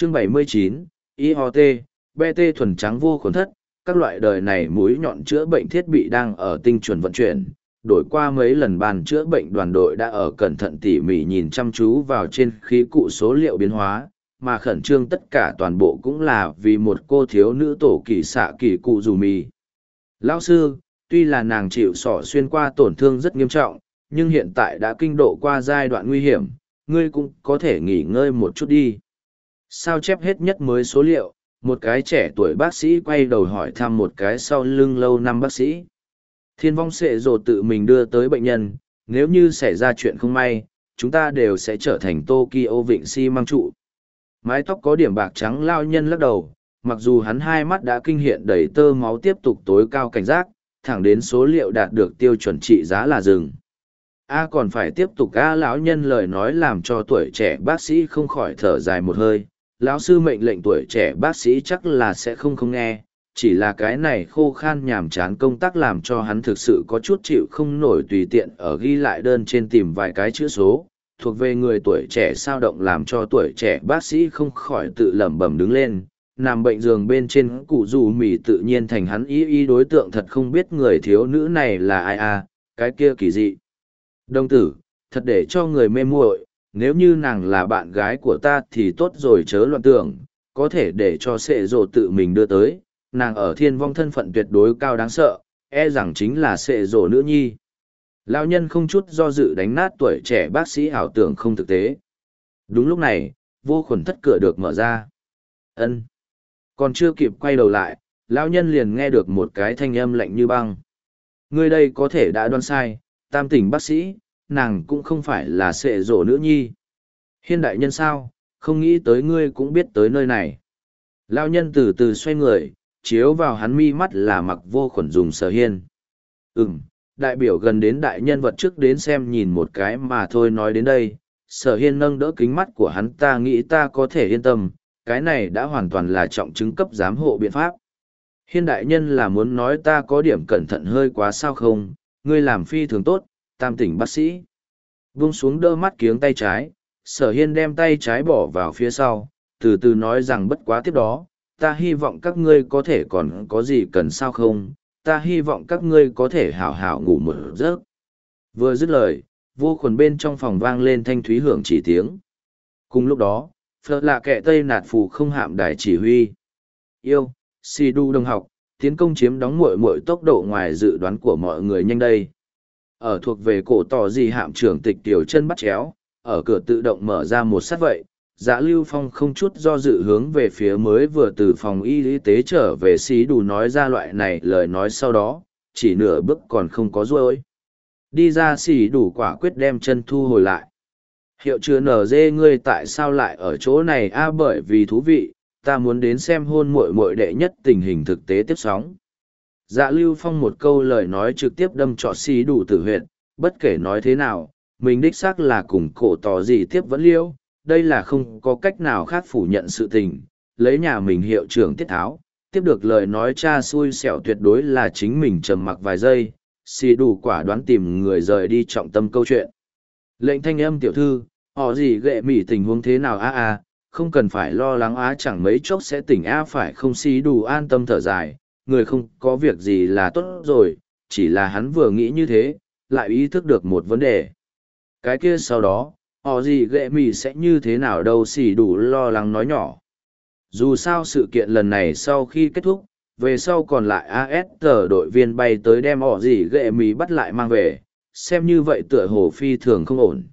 Chương 79, IoT, BT thuần trắng vô khuẩn thất, các loại đời này mũi nhọn chữa bệnh thiết bị đang ở tinh chuẩn vận chuyển. Đổi qua mấy lần bàn chữa bệnh đoàn đội đã ở cẩn thận tỉ mỉ nhìn chăm chú vào trên khí cụ số liệu biến hóa, mà khẩn trương tất cả toàn bộ cũng là vì một cô thiếu nữ tổ kỳ xạ kỳ cụ dù mì. Lão sư, tuy là nàng chịu sỏ xuyên qua tổn thương rất nghiêm trọng, nhưng hiện tại đã kinh độ qua giai đoạn nguy hiểm, ngươi cũng có thể nghỉ ngơi một chút đi. Sao chép hết nhất mới số liệu, một cái trẻ tuổi bác sĩ quay đầu hỏi thăm một cái sau lưng lâu năm bác sĩ. Thiên vong sệ rồ tự mình đưa tới bệnh nhân, nếu như xảy ra chuyện không may, chúng ta đều sẽ trở thành Tokyo vịnh xi măng trụ. Mái tóc có điểm bạc trắng lao nhân lắc đầu, mặc dù hắn hai mắt đã kinh hiện đầy tơ máu tiếp tục tối cao cảnh giác, thẳng đến số liệu đạt được tiêu chuẩn trị giá là dừng. Còn phải tiếp tục lão nhân lời nói làm cho tuổi trẻ bác sĩ không khỏi thở dài một hơi. Lão sư mệnh lệnh tuổi trẻ bác sĩ chắc là sẽ không nghe, chỉ là cái này khô khan nhàm chán công tác làm cho hắn thực sự có chút chịu không nổi, tùy tiện ở ghi lại đơn trên tìm vài cái chữ số, thuộc về người tuổi trẻ sao động làm cho tuổi trẻ bác sĩ không khỏi tự lẩm bẩm đứng lên, nằm bệnh giường bên trên cụ dù mì tự nhiên thành hắn ý đối tượng, thật không biết người thiếu nữ này là ai cái kia kỳ dị. Đồng tử, thật để cho người mê muội, nếu như nàng là bạn gái của ta thì tốt rồi, chớ loạn tưởng, có thể để cho sệ rồ tự mình đưa tới, nàng ở thiên vong thân phận tuyệt đối cao đáng sợ, rằng chính là sệ rồ nữ nhi. Lão nhân không chút do dự đánh nát tuổi trẻ bác sĩ ảo tưởng không thực tế. Đúng lúc này, vô khuẩn thất cửa được mở ra. Ân. Còn chưa kịp quay đầu lại, lão nhân liền nghe được một cái thanh âm lạnh như băng. Ngươi đây có thể đã đoán sai, tam tỉnh bác sĩ, nàng cũng không phải là sệ rổ nữ nhi. Hiên đại nhân sao, không nghĩ tới ngươi cũng biết tới nơi này. Lão nhân từ từ xoay người, chiếu vào hắn mi mắt là mặc vô khuẩn dùng Sở Hiên. Đại biểu gần đến đại nhân vật trước đến xem nhìn một cái mà thôi. Nói đến đây, Sở Hiên nâng đỡ kính mắt của hắn, ta nghĩ ta có thể yên tâm, cái này đã hoàn toàn là trọng chứng cấp giám hộ biện pháp. Hiên đại nhân là muốn nói ta có điểm cẩn thận hơi quá sao không, ngươi làm phi thường tốt, tam tỉnh bác sĩ. Vung xuống đỡ mắt kiếng tay trái, Sở Hiên đem tay trái bỏ vào phía sau, từ từ nói rằng bất quá tiếp đó, ta hy vọng các ngươi có thể còn có gì cần sao không, ta hy vọng các ngươi có thể hảo hảo ngủ một giấc. Vừa dứt lời, vô khuẩn bên trong phòng vang lên thanh thúy hưởng chỉ tiếng. Cùng lúc đó, Phật lạ kệ tây nạt phù không hạm đài chỉ huy. Yêu, si đu đồng học, tiến công chiếm đóng muội tốc độ ngoài dự đoán của mọi người nhanh đây. Ở thuộc về cổ tỏ gì hạm trưởng tịch tiểu chân bắt chéo, ở cửa tự động mở ra một sát vậy. Dạ Lưu Phong không chút do dự hướng về phía mới vừa từ phòng y tế trở về xí đủ nói ra loại này lời nói, sau đó, chỉ nửa bước còn không có ruôi. Đi ra xí đủ quả quyết đem chân thu hồi lại. Hiệu chứa nở dê ngươi tại sao lại ở chỗ này bởi vì thú vị, ta muốn đến xem hôn muội đệ nhất tình hình thực tế tiếp sóng. Dạ Lưu Phong một câu lời nói trực tiếp đâm trọ xí đủ tử huyệt, bất kể nói thế nào, mình đích xác là cùng cổ tỏ gì tiếp vẫn liêu. Đây là không có cách nào khác phủ nhận sự tình, lấy nhà mình hiệu trưởng tiết tháo, tiếp được lời nói cha xui xẻo tuyệt đối là chính mình trầm mặc vài giây, xì đủ quả đoán tìm người rời đi trọng tâm câu chuyện. Lệnh thanh âm tiểu thư, họ gì ghệ mỉ tình huống thế nào không cần phải lo lắng chẳng mấy chốc sẽ tỉnh phải không, xì đủ an tâm thở dài, người không có việc gì là tốt rồi, chỉ là hắn vừa nghĩ như thế, lại ý thức được một vấn đề. Cái kia sau đó, họ gì ghệ mì sẽ như thế nào đâu, xì đủ lo lắng nói nhỏ. Dù sao sự kiện lần này sau khi kết thúc, về sau còn lại AST đội viên bay tới đem họ gì ghệ mì bắt lại mang về, xem như vậy tựa hồ phi thường không ổn.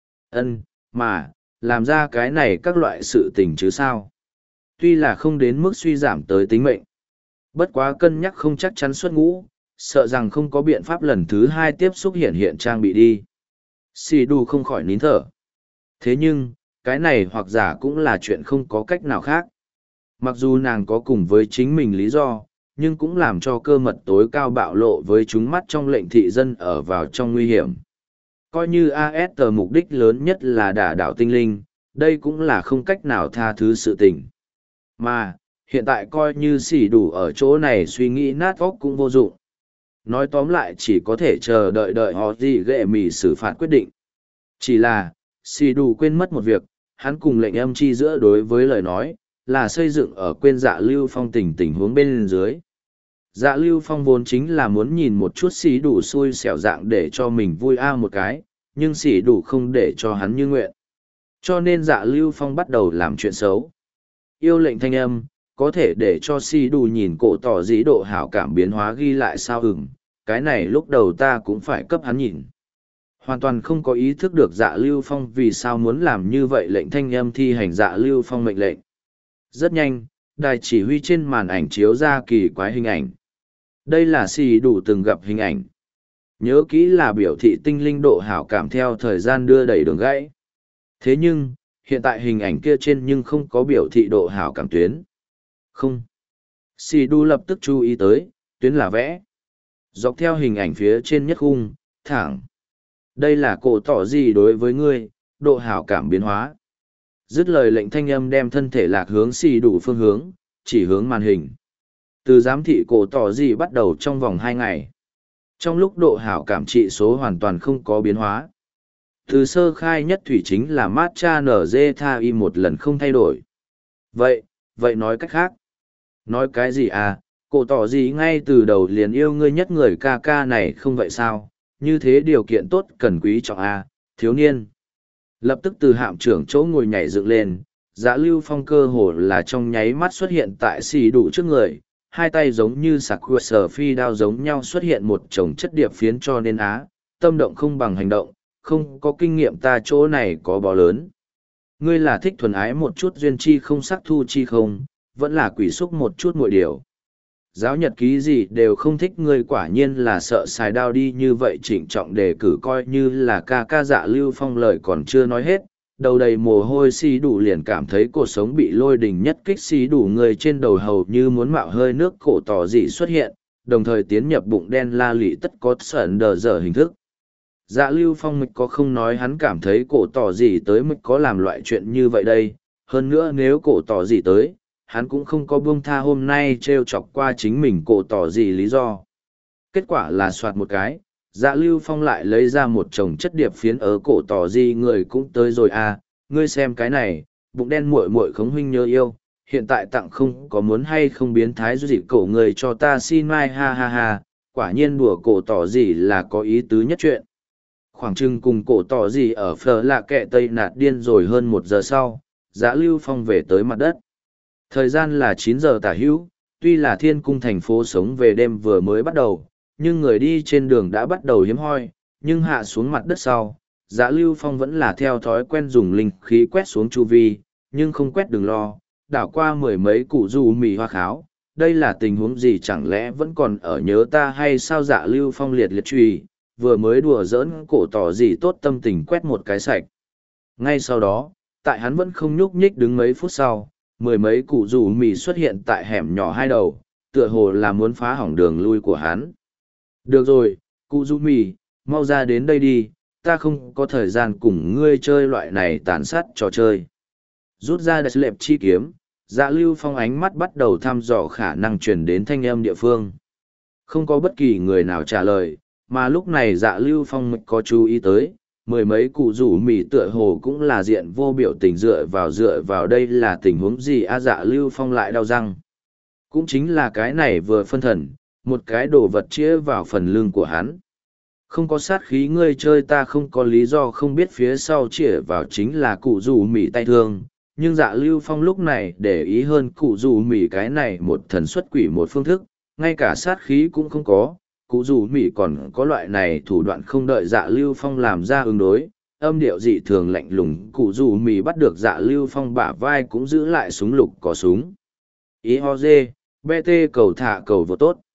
Mà, làm ra cái này các loại sự tình chứ sao. Tuy là không đến mức suy giảm tới tính mệnh. Bất quá cân nhắc không chắc chắn xuất ngũ, sợ rằng không có biện pháp lần thứ hai tiếp xúc hiện trang bị đi. Xì đù không khỏi nín thở. Thế nhưng, cái này hoặc giả cũng là chuyện không có cách nào khác. Mặc dù nàng có cùng với chính mình lý do, nhưng cũng làm cho cơ mật tối cao bạo lộ với chúng mắt trong lệnh thị dân ở vào trong nguy hiểm. Coi như AST mục đích lớn nhất là đả đảo tinh linh, đây cũng là không cách nào tha thứ sự tình. Mà, hiện tại coi như xỉ đủ ở chỗ này suy nghĩ nát óc cũng vô dụng. Nói tóm lại chỉ có thể chờ đợi họ gì ghệ mì xử phạt quyết định. Chỉ là, xỉ đủ quên mất một việc, hắn cùng lệnh âm chi giữa đối với lời nói, là xây dựng ở quên Dạ Lưu Phong tình huống bên dưới. Dạ Lưu Phong vốn chính là muốn nhìn một chút xỉ đủ xui xẻo dạng để cho mình vui một cái, nhưng xỉ đủ không để cho hắn như nguyện. Cho nên Dạ Lưu Phong bắt đầu làm chuyện xấu. Yêu lệnh thanh âm, có thể để cho xỉ đủ nhìn cổ tỏ dĩ độ hảo cảm biến hóa ghi lại sao cái này lúc đầu ta cũng phải cấp hắn nhìn. Hoàn toàn không có ý thức được Dạ Lưu Phong vì sao muốn làm như vậy, lệnh thanh âm thi hành Dạ Lưu Phong mệnh lệnh. Rất nhanh, đài chỉ huy trên màn ảnh chiếu ra kỳ quái hình ảnh. Đây là xì đủ từng gặp hình ảnh. Nhớ kỹ là biểu thị tinh linh độ hảo cảm theo thời gian đưa đẩy đường gãy. Thế nhưng, hiện tại hình ảnh kia trên nhưng không có biểu thị độ hảo cảm tuyến. Không. Xì đủ lập tức chú ý tới, tuyến là vẽ. Dọc theo hình ảnh phía trên nhất khung, thẳng. Đây là cổ tỏ gì đối với ngươi, độ hảo cảm biến hóa. Dứt lời lệnh thanh âm đem thân thể lạc hướng xì đủ phương hướng, chỉ hướng màn hình. Từ giám thị cổ tỏ gì bắt đầu trong vòng 2 ngày. Trong lúc độ hảo cảm trị số hoàn toàn không có biến hóa. Từ sơ khai nhất thủy chính là matcha nz tha y một lần không thay đổi. Vậy nói cách khác. Nói cái gì à, cổ tỏ gì ngay từ đầu liền yêu ngươi nhất người ca ca này không vậy sao, như thế điều kiện tốt cần quý trọng thiếu niên. Lập tức từ hạm trưởng chỗ ngồi nhảy dựng lên, Dạ Lưu Phong cơ hồ là trong nháy mắt xuất hiện tại xì đủ trước người, hai tay giống như sạc quật sở phi đao giống nhau xuất hiện một chồng chất điệp phiến cho nên tâm động không bằng hành động, không có kinh nghiệm ta chỗ này có bò lớn. Ngươi là thích thuần ái một chút duyên chi không sắc thu chi không, vẫn là quỷ xúc một chút mọi điều. Giáo nhật ký gì đều không thích, ngươi quả nhiên là sợ xài đao đi như vậy, trịnh trọng đề cử coi như là ca ca. Dạ Lưu Phong lời còn chưa nói hết, đầu đầy mồ hôi xì đủ liền cảm thấy cuộc sống bị lôi đình nhất kích, xì đủ người trên đầu hầu như muốn mạo hơi nước, cổ tỏ dị xuất hiện, đồng thời tiến nhập bụng đen la lị tất có sởn đờ dở hình thức. Dạ Lưu Phong mịch có không nói hắn cảm thấy cổ tỏ dị tới mịch có làm loại chuyện như vậy đây, hơn nữa nếu cổ tỏ dị tới, hắn cũng không có buông tha hôm nay trêu chọc qua chính mình cổ tỏ dị lý do. Kết quả là soạt một cái, Dạ Lưu Phong lại lấy ra một chồng chất điệp phiến ở cổ tỏ gì, người cũng tới rồi ngươi xem cái này, bụng đen muội muội khống huynh nhớ yêu, hiện tại tặng không có muốn hay không biến thái dị cổ người cho ta xin mai ha ha ha, quả nhiên đùa cổ tỏ gì là có ý tứ nhất chuyện. Khoảng chừng cùng cổ tỏ gì ở phở lạ kẹ tây nạt điên rồi hơn 1 giờ sau, Dạ Lưu Phong về tới mặt đất. Thời gian là 9 giờ tả hữu, tuy là thiên cung thành phố sống về đêm vừa mới bắt đầu, nhưng người đi trên đường đã bắt đầu hiếm hoi, nhưng hạ xuống mặt đất sau, Dạ Lưu Phong vẫn là theo thói quen dùng linh khí quét xuống chu vi, nhưng không quét đừng lo, đảo qua 10 mấy củ dù mì hoa kháo, đây là tình huống gì, chẳng lẽ vẫn còn ở nhớ ta hay sao? Dạ Lưu Phong liệt liệt truy, vừa mới đùa giỡn cổ tỏ gì tốt tâm tình quét một cái sạch. Ngay sau đó, tại hắn vẫn không nhúc nhích đứng mấy phút sau, 10 mấy củ dù mì xuất hiện tại hẻm nhỏ hai đầu, tựa hồ là muốn phá hỏng đường lui của hắn. Được rồi, cụ du mì, mau ra đến đây đi, ta không có thời gian cùng ngươi chơi loại này tàn sát trò chơi. Rút ra đại lệp chi kiếm, Dạ Lưu Phong ánh mắt bắt đầu thăm dò khả năng truyền đến thanh âm địa phương. Không có bất kỳ người nào trả lời, mà lúc này Dạ Lưu Phong có chú ý tới, 10 mấy cụ rủ mì tựa hồ cũng là diện vô biểu tình dựa vào đây là tình huống gì Dạ Lưu Phong lại đau răng. Cũng chính là cái này vừa phân thần, một cái đồ vật chĩa vào phần lưng của hắn. Không có sát khí, ngươi chơi ta không có lý do không biết phía sau chĩa vào chính là cụ rủ mì tay thương, nhưng Dạ Lưu Phong lúc này để ý hơn cụ rủ mì cái này một thần xuất quỷ một phương thức, ngay cả sát khí cũng không có, cụ rủ mì còn có loại này thủ đoạn. Không đợi Dạ Lưu Phong làm ra ứng đối, âm điệu dị thường lạnh lùng, cụ rủ mì bắt được Dạ Lưu Phong bả vai cũng giữ lại súng lục có súng. Ý ho dê, BT cầu thả cầu vô tốt.